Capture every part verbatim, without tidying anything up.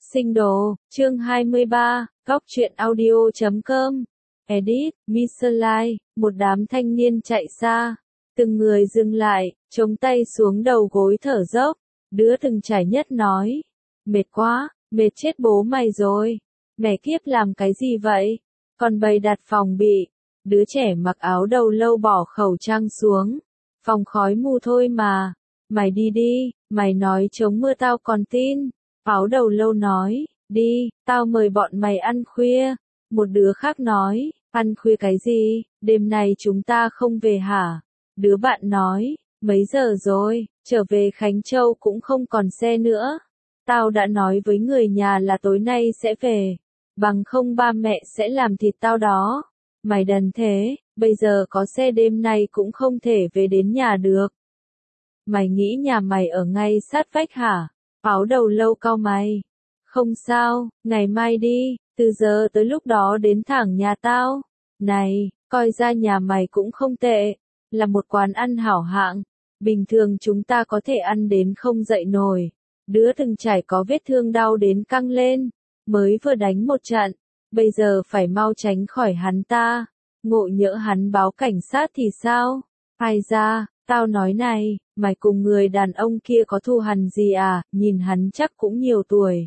Sinh đồ, chương hai mươi ba, góc truyện audio chấm com. Edit, Miserly, một đám thanh niên chạy xa. Từng người dừng lại, chống tay xuống đầu gối thở dốc. Đứa từng trải nhất nói. Mệt quá, mệt chết bố mày rồi. Mẹ kiếp làm cái gì vậy? Còn bày đặt phòng bị. Đứa trẻ mặc áo đầu lâu bỏ khẩu trang xuống. Phòng khói mù thôi mà. Mày đi đi, mày nói chống mưa tao còn tin. Áo đầu lâu nói, đi, tao mời bọn mày ăn khuya. Một đứa khác nói, ăn khuya cái gì, đêm nay chúng ta không về hả? Đứa bạn nói, mấy giờ rồi, trở về Khánh Châu cũng không còn xe nữa. Tao đã nói với người nhà là tối nay sẽ về, bằng không ba mẹ sẽ làm thịt tao đó. Mày đần thế, bây giờ có xe đêm nay cũng không thể về đến nhà được. Mày nghĩ nhà mày ở ngay sát vách hả? Áo đầu lâu cau mày. Không sao, ngày mai đi, từ giờ tới lúc đó đến thẳng nhà tao. Này, coi ra nhà mày cũng không tệ, là một quán ăn hảo hạng. Bình thường chúng ta có thể ăn đến không dậy nổi. Đứa từng trải có vết thương đau đến căng lên, mới vừa đánh một trận, bây giờ phải mau tránh khỏi hắn ta. Ngộ nhỡ hắn báo cảnh sát thì sao? Ai ra, tao nói này, mày cùng người đàn ông kia có thù hằn gì à, nhìn hắn chắc cũng nhiều tuổi.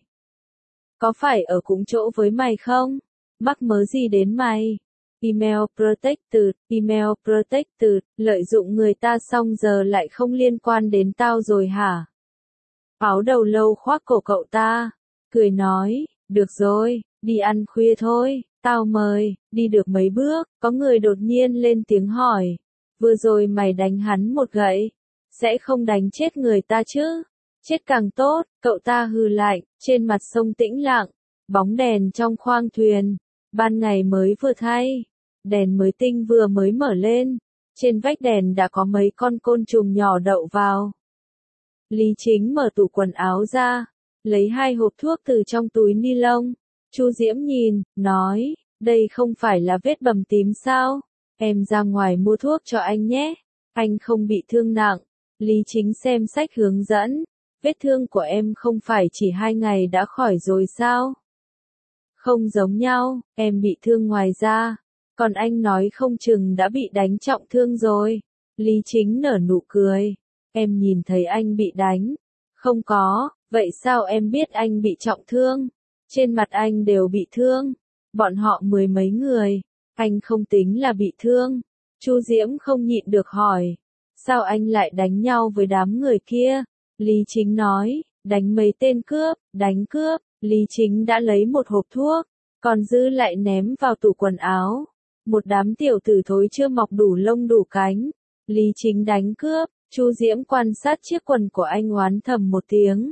Có phải ở cùng chỗ với mày không? Mắc mớ gì đến mày? Email protected, email protected, lợi dụng người ta xong giờ lại không liên quan đến tao rồi hả? Áo đầu lâu khoác cổ cậu ta, cười nói, được rồi, đi ăn khuya thôi, tao mời. Đi được mấy bước, có người đột nhiên lên tiếng hỏi, vừa rồi mày đánh hắn một gậy, sẽ không đánh chết người ta chứ? Chết càng tốt, cậu ta hừ lạnh, trên mặt sông tĩnh lặng, bóng đèn trong khoang thuyền, ban ngày mới vừa thay, đèn mới tinh vừa mới mở lên, trên vách đèn đã có mấy con côn trùng nhỏ đậu vào. Lý Chính mở tủ quần áo ra, lấy hai hộp thuốc từ trong túi ni lông. Chu Diễm nhìn, nói, đây không phải là vết bầm tím sao? Em ra ngoài mua thuốc cho anh nhé, anh không bị thương nặng. Lý Chính xem sách hướng dẫn, vết thương của em không phải chỉ hai ngày đã khỏi rồi sao? Không giống nhau, em bị thương ngoài da, còn anh nói không chừng đã bị đánh trọng thương rồi. Lý Chính nở nụ cười, em nhìn thấy anh bị đánh. Không có, vậy sao em biết anh bị trọng thương? Trên mặt anh đều bị thương, bọn họ mười mấy người, anh không tính là bị thương. Chu Diễm không nhịn được hỏi, sao anh lại đánh nhau với đám người kia? Lý Chính nói, đánh mấy tên cướp, đánh cướp. Lý Chính đã lấy một hộp thuốc, còn dư lại ném vào tủ quần áo. Một đám tiểu tử thối chưa mọc đủ lông đủ cánh. Lý Chính đánh cướp. Chu Diễm quan sát chiếc quần của anh oán thầm một tiếng.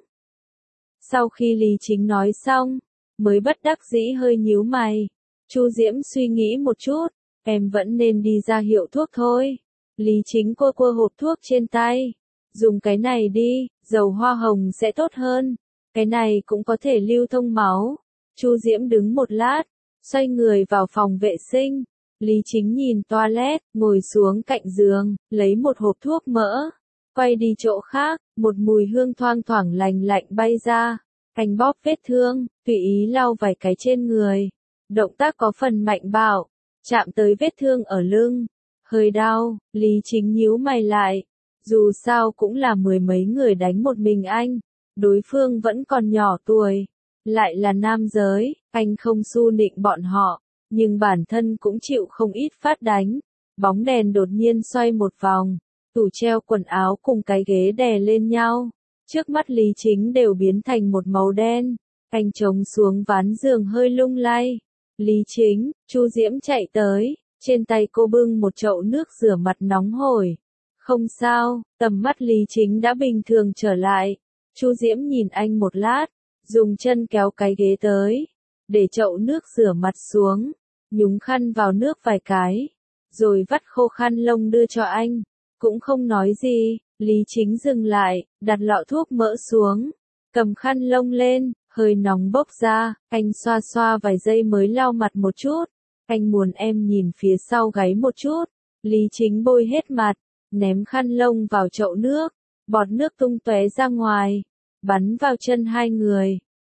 Sau khi Lý Chính nói xong, mới bất đắc dĩ hơi nhíu mày. Chu Diễm suy nghĩ một chút, em vẫn nên đi ra hiệu thuốc thôi. Lý Chính cua cua hộp thuốc trên tay. Dùng cái này đi, dầu hoa hồng sẽ tốt hơn. Cái này cũng có thể lưu thông máu. Chu Diễm đứng một lát, xoay người vào phòng vệ sinh. Lý Chính nhìn toilet, ngồi xuống cạnh giường, lấy một hộp thuốc mỡ. Quay đi chỗ khác, một mùi hương thoang thoảng lành lạnh bay ra. Anh bóp vết thương, tùy ý lau vài cái trên người. Động tác có phần mạnh bạo, chạm tới vết thương ở lưng. Hơi đau, Lý Chính nhíu mày lại. Dù sao cũng là mười mấy người đánh một mình anh. Đối phương vẫn còn nhỏ tuổi. Lại là nam giới, anh không xu nịnh bọn họ. Nhưng bản thân cũng chịu không ít phát đánh. Bóng đèn đột nhiên xoay một vòng. Tủ treo quần áo cùng cái ghế đè lên nhau. Trước mắt Lý Chính đều biến thành một màu đen. Anh trống xuống ván giường hơi lung lay. Lý Chính, Chu Diễm chạy tới. Trên tay cô bưng một chậu nước rửa mặt nóng hổi. Không sao, tầm mắt Lý Chính đã bình thường trở lại. Chu Diễm nhìn anh một lát. Dùng chân kéo cái ghế tới. Để chậu nước rửa mặt xuống. Nhúng khăn vào nước vài cái. Rồi vắt khô khăn lông đưa cho anh. Cũng không nói gì. Lý Chính dừng lại, đặt lọ thuốc mỡ xuống, cầm khăn lông lên, hơi nóng bốc ra, anh xoa xoa vài giây mới lau mặt một chút. Anh muốn em nhìn phía sau gáy một chút. Lý Chính bôi hết mặt, ném khăn lông vào chậu nước, bọt nước tung tóe ra ngoài, bắn vào chân hai người.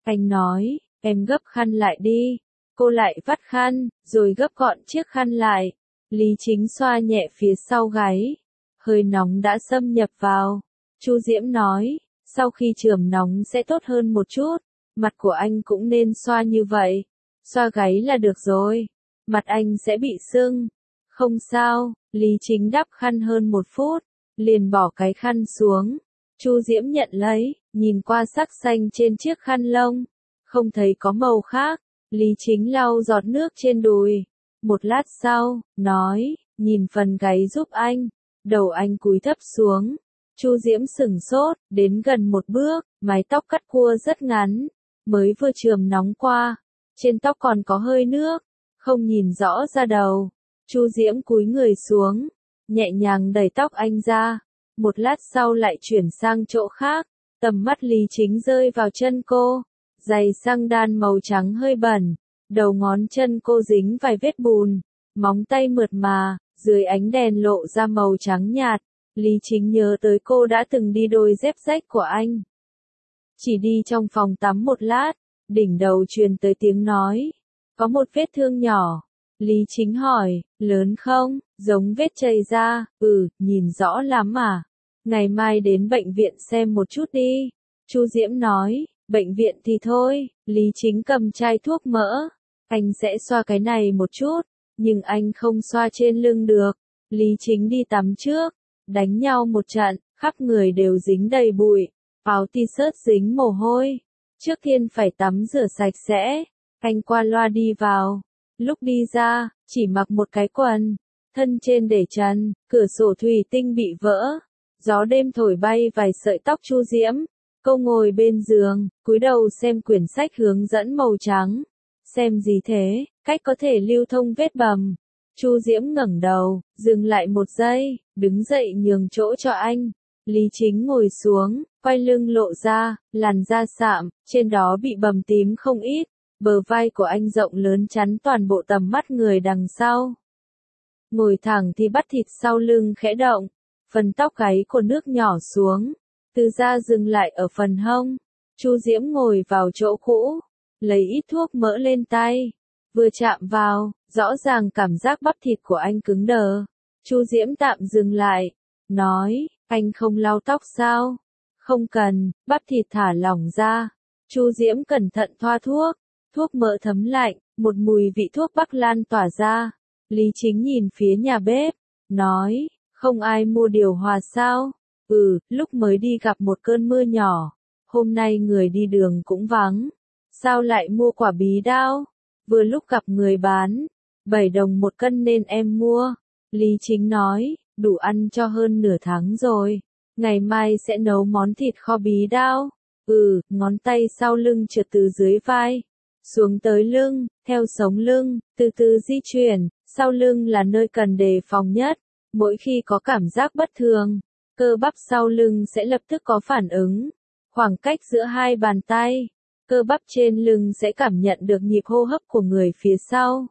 Anh nói, em gấp khăn lại đi. Cô lại vắt khăn, rồi gấp gọn chiếc khăn lại. Lý Chính xoa nhẹ phía sau gáy. Hơi nóng đã xâm nhập vào. Chu Diễm nói, sau khi chườm nóng sẽ tốt hơn một chút. Mặt của anh cũng nên xoa như vậy. Xoa gáy là được rồi. Mặt anh sẽ bị sưng. Không sao, Lý Chính đắp khăn hơn một phút. Liền bỏ cái khăn xuống. Chu Diễm nhận lấy, nhìn qua sắc xanh trên chiếc khăn lông. Không thấy có màu khác. Lý Chính lau giọt nước trên đùi. Một lát sau, nói, nhìn phần gáy giúp anh. Đầu anh cúi thấp xuống. Chu Diễm sửng sốt, đến gần một bước, mái tóc cắt cua rất ngắn. Mới vừa chườm nóng qua. Trên tóc còn có hơi nước. Không nhìn rõ ra đầu. Chu Diễm cúi người xuống. Nhẹ nhàng đẩy tóc anh ra. Một lát sau lại chuyển sang chỗ khác. Tầm mắt Lý Chính rơi vào chân cô. Giày xăng đan màu trắng hơi bẩn. Đầu ngón chân cô dính vài vết bùn. Móng tay mượt mà, dưới ánh đèn lộ ra màu trắng nhạt. Lý Chính nhớ tới cô đã từng đi đôi dép rách của anh. Chỉ đi trong phòng tắm một lát, đỉnh đầu truyền tới tiếng nói. Có một vết thương nhỏ. Lý Chính hỏi, lớn không? Giống vết chảy ra. Ừ, nhìn rõ lắm à? Ngày mai đến bệnh viện xem một chút đi. Chu Diễm nói, bệnh viện thì thôi. Lý Chính cầm chai thuốc mỡ. Anh sẽ xoa cái này một chút, nhưng anh không xoa trên lưng được. Lý Chính đi tắm trước, đánh nhau một trận, khắp người đều dính đầy bụi, áo t-shirt dính mồ hôi. Trước tiên phải tắm rửa sạch sẽ. Anh qua loa đi vào. Lúc đi ra, chỉ mặc một cái quần, thân trên để trần, cửa sổ thủy tinh bị vỡ. Gió đêm thổi bay vài sợi tóc Chu Diễm. Cô ngồi bên giường, cúi đầu xem quyển sách hướng dẫn màu trắng. Xem gì thế, cách có thể lưu thông vết bầm. Chu Diễm ngẩng đầu, dừng lại một giây, đứng dậy nhường chỗ cho anh. Lý Chính ngồi xuống, quay lưng lộ ra, làn da sạm, trên đó bị bầm tím không ít. Bờ vai của anh rộng lớn chắn toàn bộ tầm mắt người đằng sau. Ngồi thẳng thì bắp thịt sau lưng khẽ động. Phần tóc gáy của nước nhỏ xuống. Từ da dừng lại ở phần hông. Chu Diễm ngồi vào chỗ cũ. Lấy ít thuốc mỡ lên tay. Vừa chạm vào, rõ ràng cảm giác bắp thịt của anh cứng đờ. Chu Diễm tạm dừng lại. Nói, anh không lau tóc sao? Không cần, bắp thịt thả lỏng ra. Chu Diễm cẩn thận thoa thuốc. Thuốc mỡ thấm lạnh, một mùi vị thuốc bắc lan tỏa ra. Lý Chính nhìn phía nhà bếp. Nói, không ai mua điều hòa sao? Ừ, lúc mới đi gặp một cơn mưa nhỏ. Hôm nay người đi đường cũng vắng. Sao lại mua quả bí đao? Vừa lúc gặp người bán. bảy đồng một cân nên em mua. Lý Chính nói, đủ ăn cho hơn nửa tháng rồi. Ngày mai sẽ nấu món thịt kho bí đao. Ừ, ngón tay sau lưng trượt từ dưới vai. Xuống tới lưng, theo sống lưng, từ từ di chuyển. Sau lưng là nơi cần đề phòng nhất. Mỗi khi có cảm giác bất thường, cơ bắp sau lưng sẽ lập tức có phản ứng. Khoảng cách giữa hai bàn tay, cơ bắp trên lưng sẽ cảm nhận được nhịp hô hấp của người phía sau.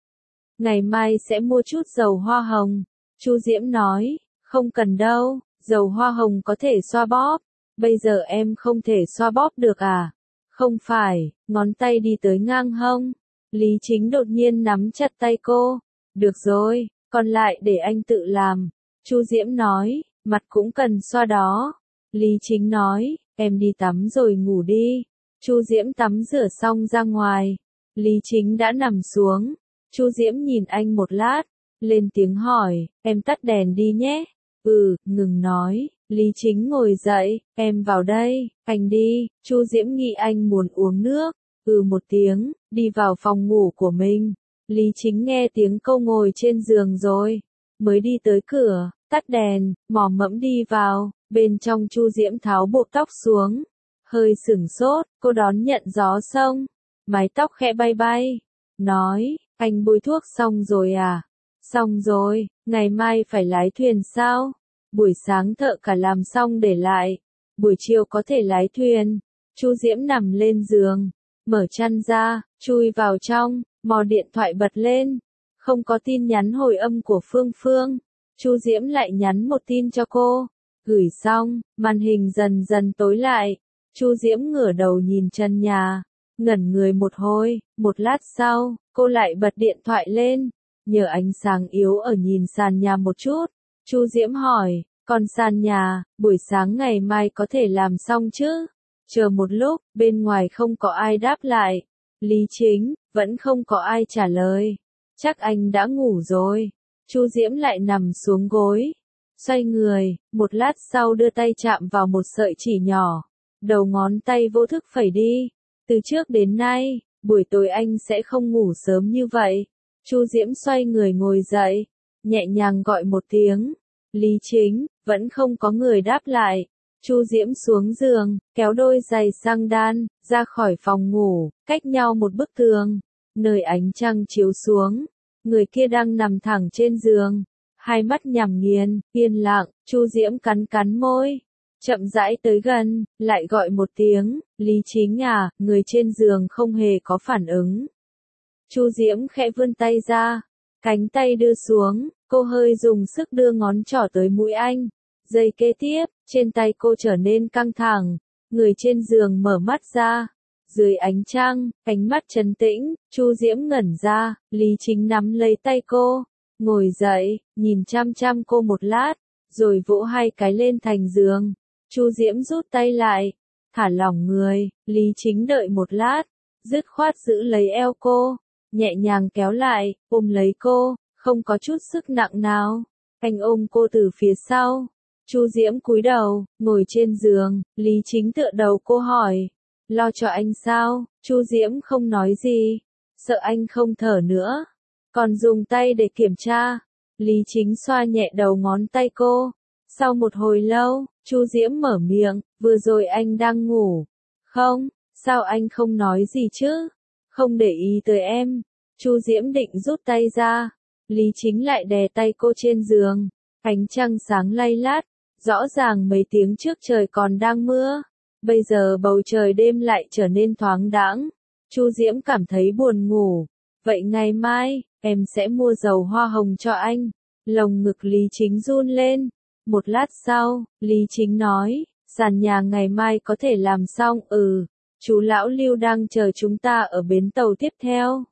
Ngày mai sẽ mua chút dầu hoa hồng. Chu Diễm nói, không cần đâu, dầu hoa hồng có thể xoa bóp. Bây giờ em không thể xoa bóp được à? Không phải, ngón tay đi tới ngang hông. Lý Chính đột nhiên nắm chặt tay cô. Được rồi, còn lại để anh tự làm. Chu Diễm nói, mặt cũng cần xoa đó. Lý Chính nói, em đi tắm rồi ngủ đi. Chu Diễm tắm rửa xong ra ngoài. Lý Chính đã nằm xuống. Chu Diễm nhìn anh một lát, lên tiếng hỏi, em tắt đèn đi nhé. Ừ, ngừng nói. Lý Chính ngồi dậy, em vào đây, anh đi. Chu Diễm nghĩ anh muốn uống nước. Ừ một tiếng, đi vào phòng ngủ của mình. Lý Chính nghe tiếng câu ngồi trên giường rồi. Mới đi tới cửa, tắt đèn, mò mẫm đi vào. Bên trong Chu Diễm tháo buộc tóc xuống. Hơi sửng sốt, cô đón nhận gió sông. Mái tóc khẽ bay bay. Nói, anh bôi thuốc xong rồi à? Xong rồi, ngày mai phải lái thuyền sao? Buổi sáng thợ cả làm xong để lại. Buổi chiều có thể lái thuyền. Chu Diễm nằm lên giường. Mở chăn ra, chui vào trong, mò điện thoại bật lên. Không có tin nhắn hồi âm của Phương Phương. Chu Diễm lại nhắn một tin cho cô. Gửi xong, màn hình dần dần tối lại. Chu Diễm ngửa đầu nhìn trần nhà. ngẩn người một hồi, một lát sau, cô lại bật điện thoại lên, nhờ ánh sáng yếu ở nhìn sàn nhà một chút. Chu Diễm hỏi, còn sàn nhà, buổi sáng ngày mai có thể làm xong chứ? Chờ một lúc, bên ngoài không có ai đáp lại. Lý Chính, vẫn không có ai trả lời. Chắc anh đã ngủ rồi. Chu Diễm lại nằm xuống gối. Xoay người, một lát sau đưa tay chạm vào một sợi chỉ nhỏ. Đầu ngón tay vô thức phẩy đi. Từ trước đến nay, buổi tối anh sẽ không ngủ sớm như vậy. Chu Diễm xoay người ngồi dậy, nhẹ nhàng gọi một tiếng. Lý Chính, vẫn không có người đáp lại. Chu Diễm xuống giường, kéo đôi giày sang đan, ra khỏi phòng ngủ, cách nhau một bức tường. Nơi ánh trăng chiếu xuống, người kia đang nằm thẳng trên giường. Hai mắt nhắm nghiền, yên lặng, Chu Diễm cắn cắn môi. Chậm rãi tới gần, lại gọi một tiếng, Lý Chính à, người trên giường không hề có phản ứng. Chu Diễm khẽ vươn tay ra, cánh tay đưa xuống, cô hơi dùng sức đưa ngón trỏ tới mũi anh. Giây kế tiếp, trên tay cô trở nên căng thẳng, người trên giường mở mắt ra. Dưới ánh trăng, ánh mắt trấn tĩnh, Chu Diễm ngẩn ra, Lý Chính nắm lấy tay cô, ngồi dậy, nhìn chăm chăm cô một lát, rồi vỗ hai cái lên thành giường. Chu Diễm rút tay lại, thả lỏng người, Lý Chính đợi một lát, dứt khoát giữ lấy eo cô, nhẹ nhàng kéo lại, ôm lấy cô, không có chút sức nặng nào. Anh ôm cô từ phía sau. Chu Diễm cúi đầu, ngồi trên giường, Lý Chính tựa đầu cô hỏi, lo cho anh sao? Chu Diễm không nói gì, sợ anh không thở nữa, còn dùng tay để kiểm tra. Lý Chính xoa nhẹ đầu ngón tay cô. Sau một hồi lâu, Chu Diễm mở miệng, vừa rồi anh đang ngủ. Không, sao anh không nói gì chứ? Không để ý tới em. Chu Diễm định rút tay ra. Lý Chính lại đè tay cô trên giường. Ánh trăng sáng lay lát. Rõ ràng mấy tiếng trước trời còn đang mưa. Bây giờ bầu trời đêm lại trở nên thoáng đãng. Chu Diễm cảm thấy buồn ngủ. Vậy ngày mai, em sẽ mua dầu hoa hồng cho anh. Lồng ngực Lý Chính run lên. Một lát sau, Lý Chính nói, sàn nhà ngày mai có thể làm xong, ừ. Chú lão Lưu đang chờ chúng ta ở bến tàu tiếp theo.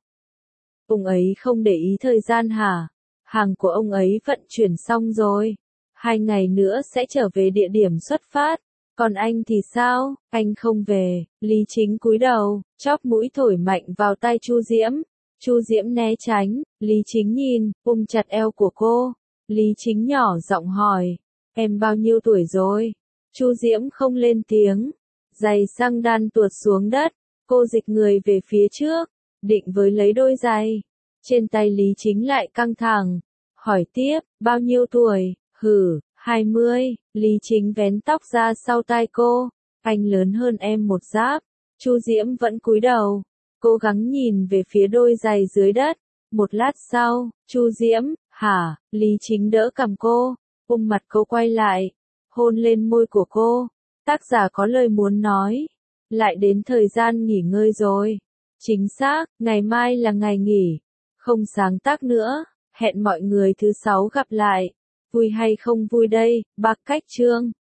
Ông ấy không để ý thời gian hả? Hàng của ông ấy vận chuyển xong rồi. Hai ngày nữa sẽ trở về địa điểm xuất phát. Còn anh thì sao? Anh không về. Lý Chính cúi đầu, chóp mũi thổi mạnh vào tay Chu Diễm. Chu Diễm né tránh. Lý Chính nhìn, ôm chặt eo của cô. Lý Chính nhỏ giọng hỏi, em bao nhiêu tuổi rồi? Chu Diễm không lên tiếng. Giày xăng đan tuột xuống đất. Cô dịch người về phía trước, định với lấy đôi giày. Trên tay Lý Chính lại căng thẳng. Hỏi tiếp, bao nhiêu tuổi? Hử, hai mươi. Lý Chính vén tóc ra sau tai cô. Anh lớn hơn em một giáp. Chu Diễm vẫn cúi đầu, cố gắng nhìn về phía đôi giày dưới đất. Một lát sau, Chu Diễm, hả? Lý Chính đỡ cằm cô, ôm mặt cô quay lại, hôn lên môi của cô. Tác giả có lời muốn nói. Lại đến thời gian nghỉ ngơi rồi. Chính xác, ngày mai là ngày nghỉ. Không sáng tác nữa. Hẹn mọi người thứ sáu gặp lại. Vui hay không vui đây, bác Cách Chương.